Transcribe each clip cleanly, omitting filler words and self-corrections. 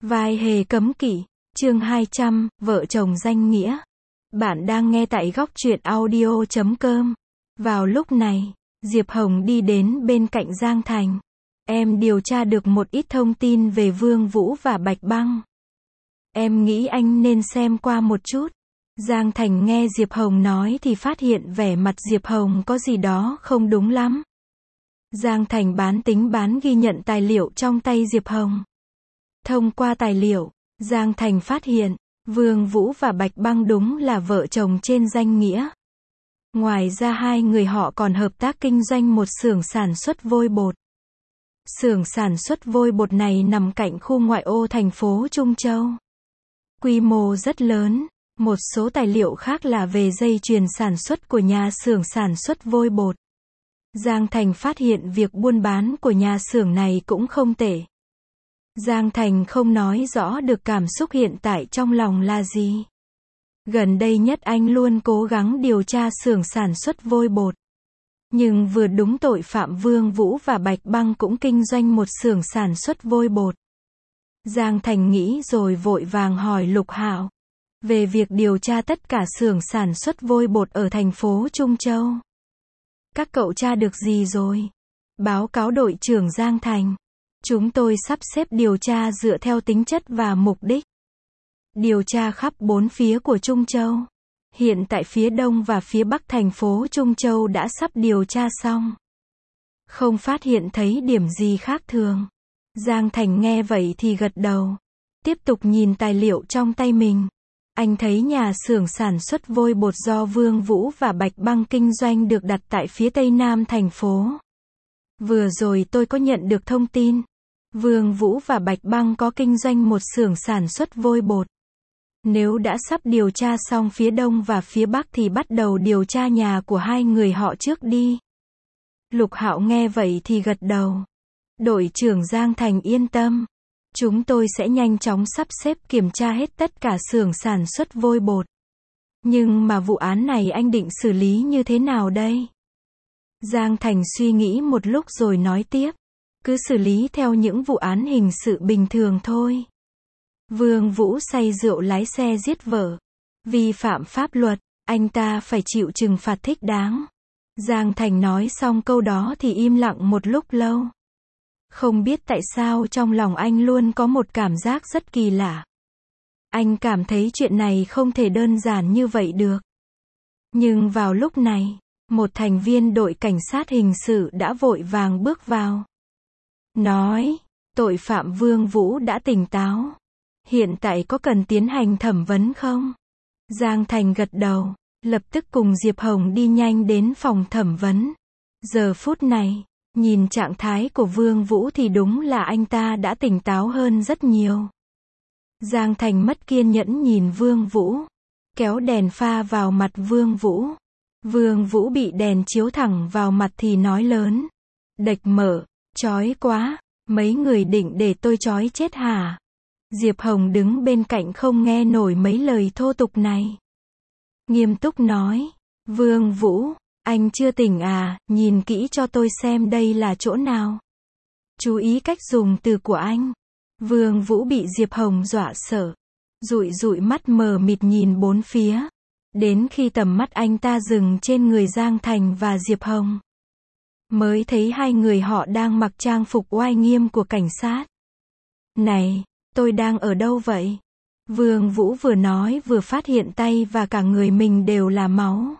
Vai hề cấm kỵ, chương 200, vợ chồng danh nghĩa. Bạn đang nghe tại góc truyện audio.com. Vào lúc này, Diệp Hồng đi đến bên cạnh Giang Thành. Em điều tra được một ít thông tin về Vương Vũ và Bạch Băng. Em nghĩ anh nên xem qua một chút. Giang Thành nghe Diệp Hồng nói thì phát hiện vẻ mặt Diệp Hồng có gì đó không đúng lắm. Giang Thành bán tính bán ghi nhận tài liệu trong tay Diệp Hồng. Thông qua tài liệu, Giang Thành phát hiện, Vương Vũ và Bạch Băng đúng là vợ chồng trên danh nghĩa. Ngoài ra hai người họ còn hợp tác kinh doanh một xưởng sản xuất vôi bột. Xưởng sản xuất vôi bột này nằm cạnh khu ngoại ô thành phố Trung Châu. Quy mô rất lớn. Một số tài liệu khác là về dây chuyền sản xuất của nhà xưởng sản xuất vôi bột. Giang Thành phát hiện việc buôn bán của nhà xưởng này cũng không tệ. Giang Thành không nói rõ được cảm xúc hiện tại trong lòng là gì. Gần đây nhất anh luôn cố gắng điều tra xưởng sản xuất vôi bột. Nhưng vừa đúng tội phạm Vương Vũ và Bạch Băng cũng kinh doanh một xưởng sản xuất vôi bột. Giang Thành nghĩ rồi vội vàng hỏi Lục Hạo về việc điều tra tất cả xưởng sản xuất vôi bột ở thành phố Trung Châu. Các cậu tra được gì rồi? Báo cáo đội trưởng Giang Thành. Chúng tôi sắp xếp điều tra dựa theo tính chất và mục đích. Điều tra khắp bốn phía của Trung Châu. Hiện tại phía đông và phía bắc thành phố Trung Châu đã sắp điều tra xong. Không phát hiện thấy điểm gì khác thường. Giang Thành nghe vậy thì gật đầu. Tiếp tục nhìn tài liệu trong tay mình. Anh thấy nhà xưởng sản xuất vôi bột do Vương Vũ và Bạch Băng kinh doanh được đặt tại phía tây nam thành phố. Vừa rồi tôi có nhận được thông tin. Vương Vũ và Bạch Băng có kinh doanh một xưởng sản xuất vôi bột. Nếu đã sắp điều tra xong phía đông và phía bắc thì bắt đầu điều tra nhà của hai người họ trước đi. Lục Hạo nghe vậy thì gật đầu. Đội trưởng Giang Thành yên tâm. Chúng tôi sẽ nhanh chóng sắp xếp kiểm tra hết tất cả xưởng sản xuất vôi bột. Nhưng mà vụ án này anh định xử lý như thế nào đây? Giang Thành suy nghĩ một lúc rồi nói tiếp. Cứ xử lý theo những vụ án hình sự bình thường thôi. Vương Vũ say rượu lái xe giết vợ. Vi phạm pháp luật, anh ta phải chịu trừng phạt thích đáng. Giang Thành nói xong câu đó thì im lặng một lúc lâu. Không biết tại sao trong lòng anh luôn có một cảm giác rất kỳ lạ. Anh cảm thấy chuyện này không thể đơn giản như vậy được. Nhưng vào lúc này, một thành viên đội cảnh sát hình sự đã vội vàng bước vào. Nói, tội phạm Vương Vũ đã tỉnh táo. Hiện tại có cần tiến hành thẩm vấn không? Giang Thành gật đầu, lập tức cùng Diệp Hồng đi nhanh đến phòng thẩm vấn. Giờ phút này, nhìn trạng thái của Vương Vũ thì đúng là anh ta đã tỉnh táo hơn rất nhiều. Giang Thành mất kiên nhẫn nhìn Vương Vũ, kéo đèn pha vào mặt Vương Vũ. Vương Vũ bị đèn chiếu thẳng vào mặt thì nói lớn. Đệch mở, chói quá, mấy người định để tôi chói chết hả? Diệp Hồng đứng bên cạnh không nghe nổi mấy lời thô tục này. Nghiêm túc nói, Vương Vũ, anh chưa tỉnh à, nhìn kỹ cho tôi xem đây là chỗ nào. Chú ý cách dùng từ của anh. Vương Vũ bị Diệp Hồng dọa sợ. Dụi dụi mắt mờ mịt nhìn bốn phía. Đến khi tầm mắt anh ta dừng trên người Giang Thành và Diệp Hồng. Mới thấy hai người họ đang mặc trang phục oai nghiêm của cảnh sát. Này, tôi đang ở đâu vậy? Vương Vũ vừa nói vừa phát hiện tay và cả người mình đều là máu.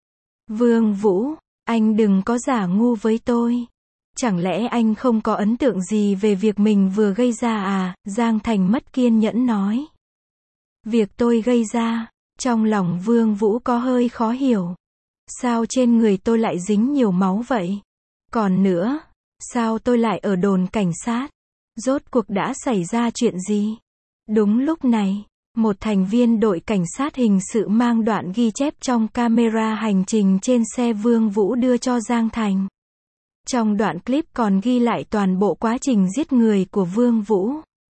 Vương Vũ, anh đừng có giả ngu với tôi. Chẳng lẽ anh không có ấn tượng gì về việc mình vừa gây ra à? Giang Thành mất kiên nhẫn nói. Việc tôi gây ra, trong lòng Vương Vũ có hơi khó hiểu. Sao trên người tôi lại dính nhiều máu vậy? Còn nữa, sao tôi lại ở đồn cảnh sát? Rốt cuộc đã xảy ra chuyện gì? Đúng lúc này, một thành viên đội cảnh sát hình sự mang đoạn ghi chép trong camera hành trình trên xe Vương Vũ đưa cho Giang Thành. Trong đoạn clip còn ghi lại toàn bộ quá trình giết người của Vương Vũ.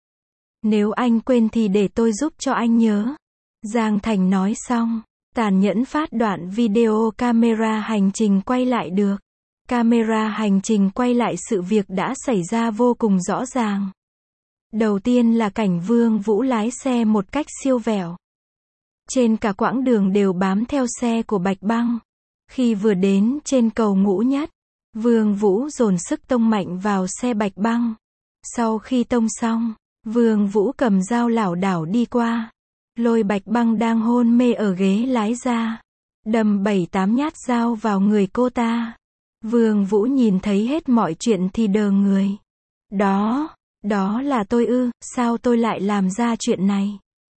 Nếu anh quên thì để tôi giúp cho anh nhớ. Giang Thành nói xong, tàn nhẫn phát đoạn video camera hành trình quay lại được. Camera hành trình quay lại sự việc đã xảy ra vô cùng rõ ràng. Đầu tiên là cảnh Vương Vũ lái xe một cách siêu vẹo. Trên cả quãng đường đều bám theo xe của Bạch Băng. Khi vừa đến trên cầu Ngũ Nhất, Vương Vũ dồn sức tông mạnh vào xe Bạch Băng. Sau khi tông xong, Vương Vũ cầm dao lảo đảo đi qua, lôi Bạch Băng đang hôn mê ở ghế lái ra, đâm 7-8 nhát dao vào người cô ta. Vương Vũ nhìn thấy hết mọi chuyện thì đờ người. Đó là tôi ư, sao tôi lại làm ra chuyện này?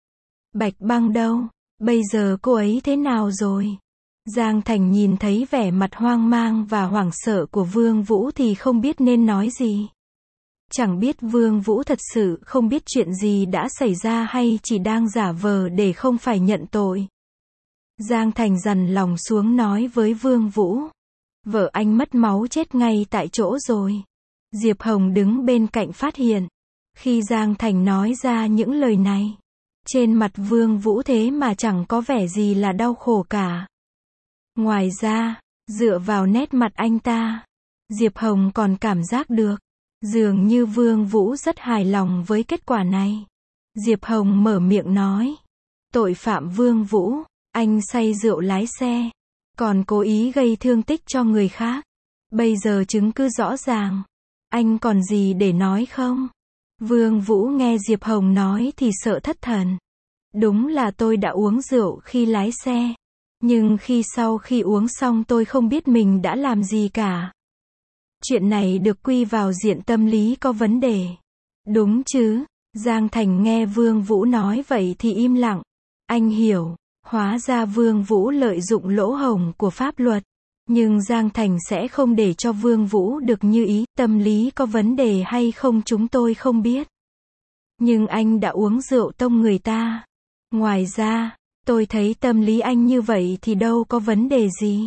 Bạch Băng đâu? Bây giờ cô ấy thế nào rồi? Giang Thành nhìn thấy vẻ mặt hoang mang và hoảng sợ của Vương Vũ thì không biết nên nói gì. Chẳng biết Vương Vũ thật sự không biết chuyện gì đã xảy ra hay chỉ đang giả vờ để không phải nhận tội. Giang Thành dằn lòng xuống nói với Vương Vũ. Vợ anh mất máu chết ngay tại chỗ rồi. Diệp Hồng đứng bên cạnh phát hiện. Khi Giang Thành nói ra những lời này, trên mặt Vương Vũ thế mà chẳng có vẻ gì là đau khổ cả. Ngoài ra, dựa vào nét mặt anh ta, Diệp Hồng còn cảm giác được, dường như Vương Vũ rất hài lòng với kết quả này. Diệp Hồng mở miệng nói, tội phạm Vương Vũ, anh say rượu lái xe, còn cố ý gây thương tích cho người khác. Bây giờ chứng cứ rõ ràng, anh còn gì để nói không? Vương Vũ nghe Diệp Hồng nói thì sợ thất thần. Đúng là tôi đã uống rượu khi lái xe. Nhưng sau khi uống xong tôi không biết mình đã làm gì cả. Chuyện này được quy vào diện tâm lý có vấn đề. Đúng chứ? Giang Thành nghe Vương Vũ nói vậy thì im lặng. Anh hiểu, hóa ra Vương Vũ lợi dụng lỗ hổng của pháp luật. Nhưng Giang Thành sẽ không để cho Vương Vũ được như ý, tâm lý có vấn đề hay không chúng tôi không biết. Nhưng anh đã uống rượu tông người ta. Ngoài ra, tôi thấy tâm lý anh như vậy thì đâu có vấn đề gì.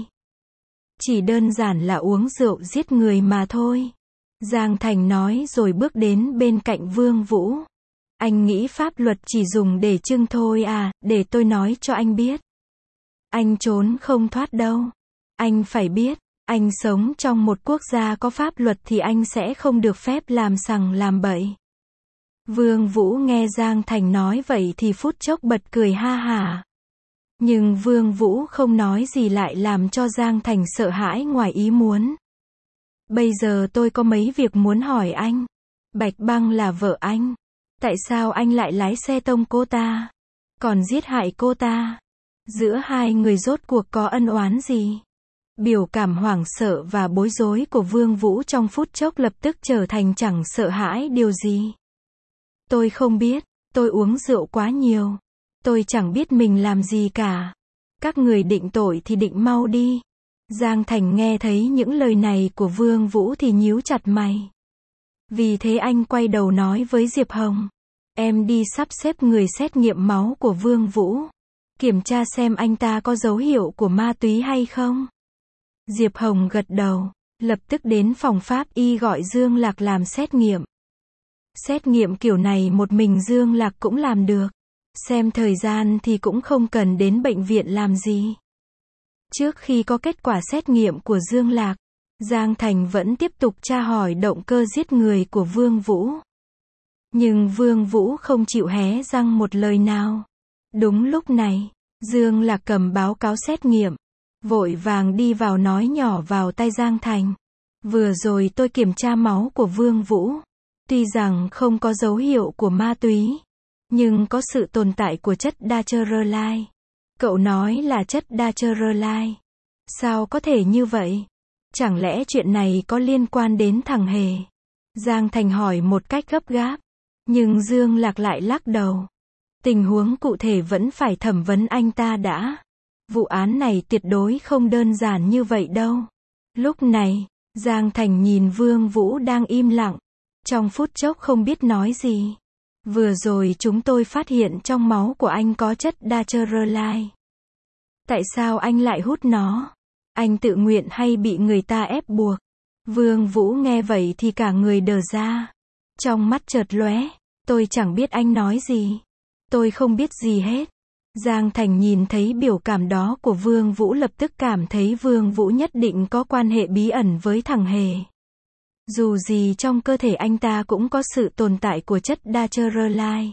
Chỉ đơn giản là uống rượu giết người mà thôi. Giang Thành nói rồi bước đến bên cạnh Vương Vũ. Anh nghĩ pháp luật chỉ dùng để trưng thôi à, để tôi nói cho anh biết. Anh trốn không thoát đâu. Anh phải biết, anh sống trong một quốc gia có pháp luật thì anh sẽ không được phép làm sằng làm bậy. Vương Vũ nghe Giang Thành nói vậy thì phút chốc bật cười ha hả. Nhưng Vương Vũ không nói gì lại làm cho Giang Thành sợ hãi ngoài ý muốn. Bây giờ tôi có mấy việc muốn hỏi anh. Bạch Băng là vợ anh. Tại sao anh lại lái xe tông cô ta? Còn giết hại cô ta? Giữa hai người rốt cuộc có ân oán gì? Biểu cảm hoảng sợ và bối rối của Vương Vũ trong phút chốc lập tức trở thành chẳng sợ hãi điều gì. Tôi không biết, tôi uống rượu quá nhiều. Tôi chẳng biết mình làm gì cả. Các người định tội thì định mau đi. Giang Thành nghe thấy những lời này của Vương Vũ thì nhíu chặt mày. Vì thế anh quay đầu nói với Diệp Hồng. Em đi sắp xếp người xét nghiệm máu của Vương Vũ. Kiểm tra xem anh ta có dấu hiệu của ma túy hay không. Diệp Hồng gật đầu, lập tức đến phòng pháp y gọi Dương Lạc làm xét nghiệm. Xét nghiệm kiểu này một mình Dương Lạc cũng làm được. Xem thời gian thì cũng không cần đến bệnh viện làm gì. Trước khi có kết quả xét nghiệm của Dương Lạc, Giang Thành vẫn tiếp tục tra hỏi động cơ giết người của Vương Vũ. Nhưng Vương Vũ không chịu hé răng một lời nào. Đúng lúc này, Dương Lạc cầm báo cáo xét nghiệm, vội vàng đi vào nói nhỏ vào tai Giang Thành. Vừa rồi tôi kiểm tra máu của Vương Vũ. Tuy rằng không có dấu hiệu của ma túy, nhưng có sự tồn tại của chất Dacherolide. Cậu nói là chất Dacherolide. Sao có thể như vậy? Chẳng lẽ chuyện này có liên quan đến thằng Hề? Giang Thành hỏi một cách gấp gáp. Nhưng Dương Lạc lại lắc đầu. Tình huống cụ thể vẫn phải thẩm vấn anh ta đã. Vụ án này tuyệt đối không đơn giản như vậy đâu. Lúc này, Giang Thành nhìn Vương Vũ đang im lặng. Trong phút chốc không biết nói gì. Vừa rồi chúng tôi phát hiện trong máu của anh có chất Dacherolide. Tại sao anh lại hút nó? Anh tự nguyện hay bị người ta ép buộc? Vương Vũ nghe vậy thì cả người đờ ra. Trong mắt chợt lóe, tôi chẳng biết anh nói gì. Tôi không biết gì hết. Giang Thành nhìn thấy biểu cảm đó của Vương Vũ lập tức cảm thấy Vương Vũ nhất định có quan hệ bí ẩn với thằng Hề. Dù gì trong cơ thể anh ta cũng có sự tồn tại của chất Dacheroline.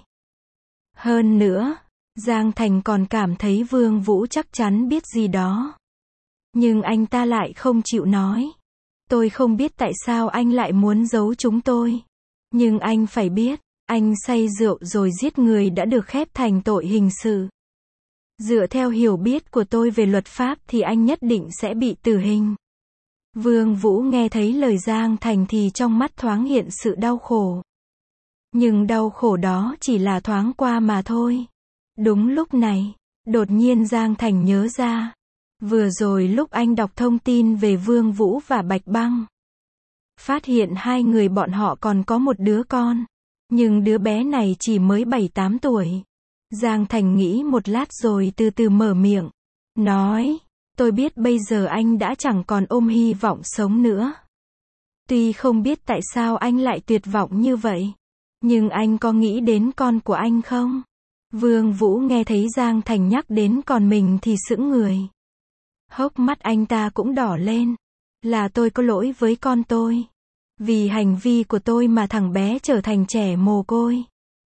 Hơn nữa, Giang Thành còn cảm thấy Vương Vũ chắc chắn biết gì đó. Nhưng anh ta lại không chịu nói. Tôi không biết tại sao anh lại muốn giấu chúng tôi. Nhưng anh phải biết, anh say rượu rồi giết người đã được khép thành tội hình sự. Dựa theo hiểu biết của tôi về luật pháp thì anh nhất định sẽ bị tử hình. Vương Vũ nghe thấy lời Giang Thành thì trong mắt thoáng hiện sự đau khổ. Nhưng đau khổ đó chỉ là thoáng qua mà thôi. Đúng lúc này, đột nhiên Giang Thành nhớ ra. Vừa rồi lúc anh đọc thông tin về Vương Vũ và Bạch Băng, phát hiện hai người bọn họ còn có một đứa con. Nhưng đứa bé này chỉ mới 7-8 tuổi. Giang Thành nghĩ một lát rồi từ từ mở miệng. Nói, tôi biết bây giờ anh đã chẳng còn ôm hy vọng sống nữa. Tuy không biết tại sao anh lại tuyệt vọng như vậy. Nhưng anh có nghĩ đến con của anh không? Vương Vũ nghe thấy Giang Thành nhắc đến con mình thì sững người. Hốc mắt anh ta cũng đỏ lên. Là tôi có lỗi với con tôi. Vì hành vi của tôi mà thằng bé trở thành trẻ mồ côi.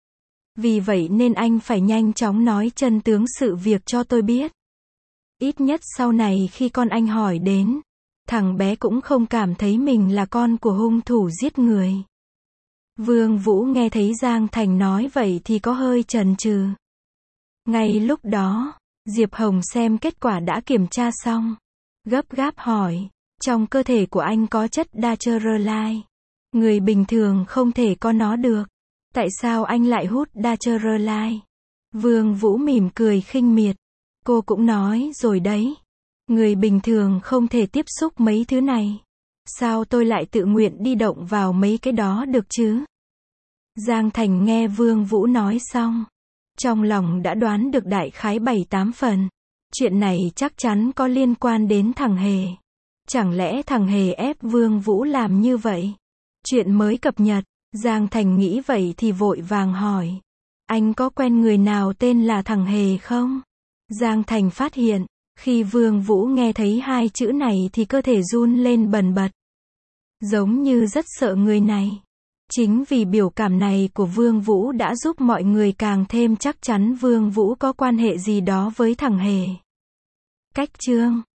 Vì vậy nên anh phải nhanh chóng nói chân tướng sự việc cho tôi biết. Ít nhất sau này khi con anh hỏi đến, thằng bé cũng không cảm thấy mình là con của hung thủ giết người. Vương Vũ nghe thấy Giang Thành nói vậy thì có hơi chần chừ. Ngay lúc đó, Diệp Hồng xem kết quả đã kiểm tra xong. Gấp gáp hỏi, trong cơ thể của anh có chất Dacheroline. Người bình thường không thể có nó được. Tại sao anh lại hút Dacheroline? Vương Vũ mỉm cười khinh miệt. Cô cũng nói rồi đấy. Người bình thường không thể tiếp xúc mấy thứ này. Sao tôi lại tự nguyện đi động vào mấy cái đó được chứ? Giang Thành nghe Vương Vũ nói xong. Trong lòng đã đoán được đại khái 7-8 phần. Chuyện này chắc chắn có liên quan đến thằng Hề. Chẳng lẽ thằng Hề ép Vương Vũ làm như vậy? Chuyện mới cập nhật. Giang Thành nghĩ vậy thì vội vàng hỏi. Anh có quen người nào tên là thằng Hề không? Giang Thành phát hiện, khi Vương Vũ nghe thấy hai chữ này thì cơ thể run lên bần bật. Giống như rất sợ người này. Chính vì biểu cảm này của Vương Vũ đã giúp mọi người càng thêm chắc chắn Vương Vũ có quan hệ gì đó với thằng Hề. Cách chương